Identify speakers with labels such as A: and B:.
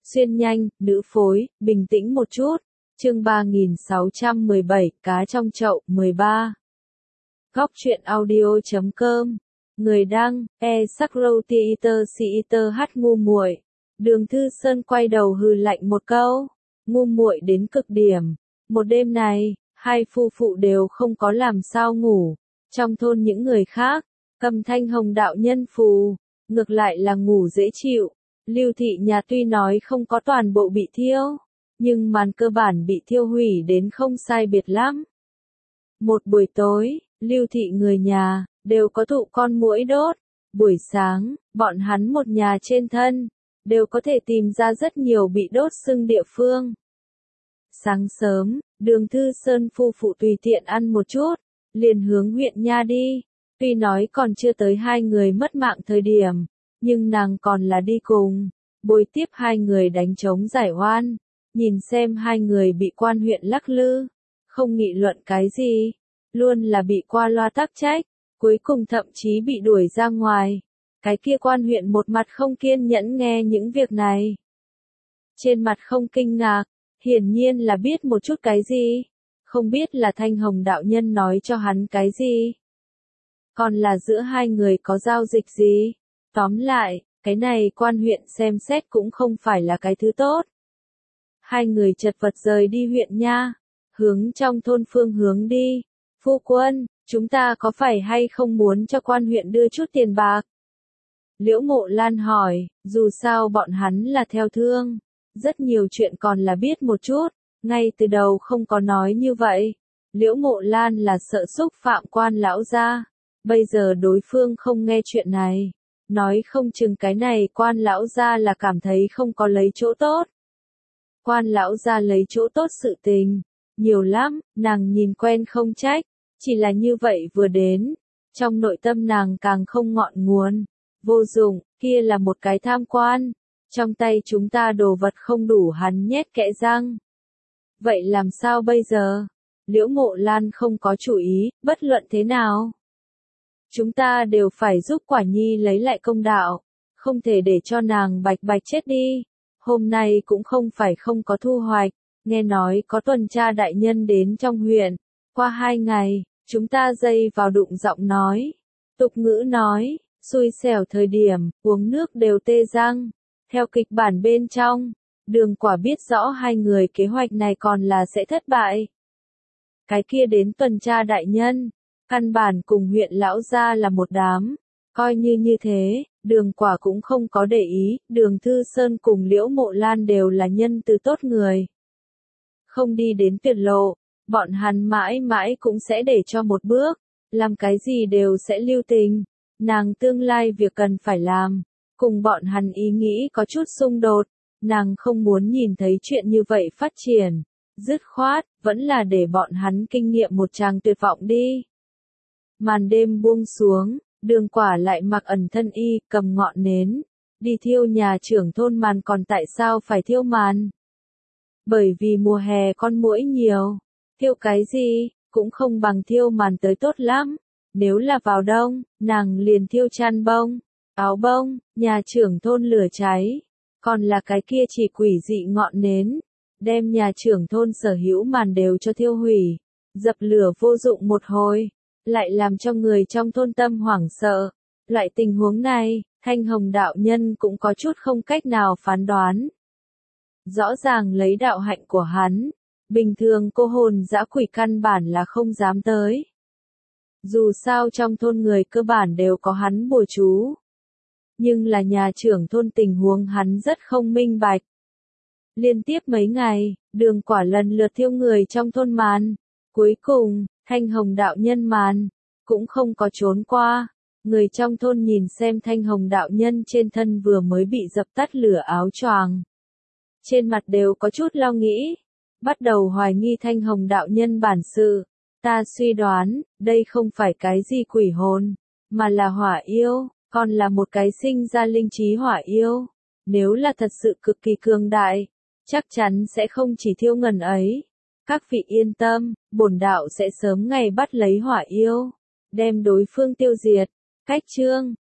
A: Xuyên nhanh, nữ phối, bình tĩnh một chút. Chương 3617, cá trong chậu, 13. Góc truyện audio.com. Người đăng, Sakrotiiter ngu muội. Đường Thư Sơn quay đầu hừ lạnh một câu. Ngu muội đến cực điểm. Một đêm này, hai phu phụ đều không có làm sao ngủ. Trong thôn những người khác, cầm thanh hồng đạo nhân phù, ngược lại là ngủ dễ chịu. Lưu thị nhà tuy nói không có toàn bộ bị thiêu, nhưng màn cơ bản bị thiêu hủy đến không sai biệt lắm. Một buổi tối, Lưu thị người nhà đều có thụ con muỗi đốt. Buổi sáng, bọn hắn một nhà trên thân đều có thể tìm ra rất nhiều bị đốt sưng địa phương. Sáng sớm, Đường Thư Sơn phu phụ tùy tiện ăn một chút, liền hướng huyện nha đi. Tuy nói còn chưa tới hai người mất mạng thời điểm, nhưng nàng còn là đi cùng, bồi tiếp hai người đánh trống giải oan, nhìn xem hai người bị quan huyện lắc lư, không nghị luận cái gì, luôn là bị qua loa tắc trách, cuối cùng thậm chí bị đuổi ra ngoài. Cái kia quan huyện một mặt không kiên nhẫn nghe những việc này. Trên mặt không kinh ngạc, hiển nhiên là biết một chút cái gì, không biết là Thanh Hồng đạo nhân nói cho hắn cái gì. Còn là giữa hai người có giao dịch gì. Tóm lại, cái này quan huyện xem xét cũng không phải là cái thứ tốt. Hai người chật vật rời đi huyện nha, hướng trong thôn phương hướng đi. Phu quân, chúng ta có phải hay không muốn cho quan huyện đưa chút tiền bạc? Liễu Mộ Lan hỏi, dù sao bọn hắn là theo thương, rất nhiều chuyện còn là biết một chút, ngay từ đầu không có nói như vậy. Liễu Mộ Lan là sợ xúc phạm quan lão gia, bây giờ đối phương không nghe chuyện này. Nói không chừng cái này quan lão gia là cảm thấy không có lấy chỗ tốt. Quan lão gia lấy chỗ tốt sự tình, nhiều lắm, nàng nhìn quen không trách, chỉ là như vậy vừa đến, trong nội tâm nàng càng không ngọn nguồn, vô dụng, kia là một cái tham quan, trong tay chúng ta đồ vật không đủ hắn nhét kẽ răng. Vậy làm sao bây giờ? Liễu Mộ Lan không có chủ ý, bất luận thế nào. Chúng ta đều phải giúp Quả Nhi lấy lại công đạo, không thể để cho nàng bạch bạch chết đi. Hôm nay cũng không phải không có thu hoạch, nghe nói có tuần tra đại nhân đến trong huyện. Qua 2 ngày, chúng ta dây vào đụng giọng nói. Tục ngữ nói, xui xẻo thời điểm, uống nước đều tê răng. Theo kịch bản bên trong, Đường Quả biết rõ hai người kế hoạch này còn là sẽ thất bại. Cái kia đến tuần tra đại nhân, căn bản cùng huyện lão gia là một đám, coi như thế, Đường Quả cũng không có để ý, Đường Thư Sơn cùng Liễu Mộ Lan đều là nhân từ tốt người. Không đi đến tuyệt lộ, bọn hắn mãi mãi cũng sẽ để cho một bước, làm cái gì đều sẽ lưu tình, nàng tương lai việc cần phải làm, cùng bọn hắn ý nghĩ có chút xung đột, nàng không muốn nhìn thấy chuyện như vậy phát triển, dứt khoát, vẫn là để bọn hắn kinh nghiệm một tràng tuyệt vọng đi. Màn đêm buông xuống, Đường Quả lại mặc ẩn thân y, cầm ngọn nến, đi thiêu nhà trưởng thôn màn. Còn tại sao phải thiêu màn? Bởi vì mùa hè con muỗi nhiều, thiêu cái gì, cũng không bằng thiêu màn tới tốt lắm. Nếu là vào đông, nàng liền thiêu chăn bông, áo bông, nhà trưởng thôn lửa cháy. Còn là cái kia chỉ quỷ dị ngọn nến, đem nhà trưởng thôn sở hữu màn đều cho thiêu hủy, dập lửa vô dụng một hồi. Lại làm cho người trong thôn tâm hoảng sợ. Loại tình huống này, Thanh Hồng đạo nhân cũng có chút không cách nào phán đoán. Rõ ràng lấy đạo hạnh của hắn, bình thường cô hồn dã quỷ căn bản là không dám tới. Dù sao trong thôn người cơ bản đều có hắn bùa chú. Nhưng là nhà trưởng thôn tình huống hắn rất không minh bạch. Liên tiếp mấy ngày, Đường Quả lần lượt thiêu người trong thôn màn. Cuối cùng, Thanh Hồng đạo nhân màn, cũng không có trốn qua. Người trong thôn nhìn xem Thanh Hồng đạo nhân trên thân vừa mới bị dập tắt lửa áo choàng, trên mặt đều có chút lo nghĩ, bắt đầu hoài nghi Thanh Hồng đạo nhân bản sự. Ta suy đoán, đây không phải cái gì quỷ hồn, mà là hỏa yêu, còn là một cái sinh ra linh trí hỏa yêu. Nếu là thật sự cực kỳ cường đại, chắc chắn sẽ không chỉ thiêu ngần ấy. Các vị yên tâm, bổn đạo sẽ sớm ngày bắt lấy hỏa yêu, đem đối phương tiêu diệt. Cách chương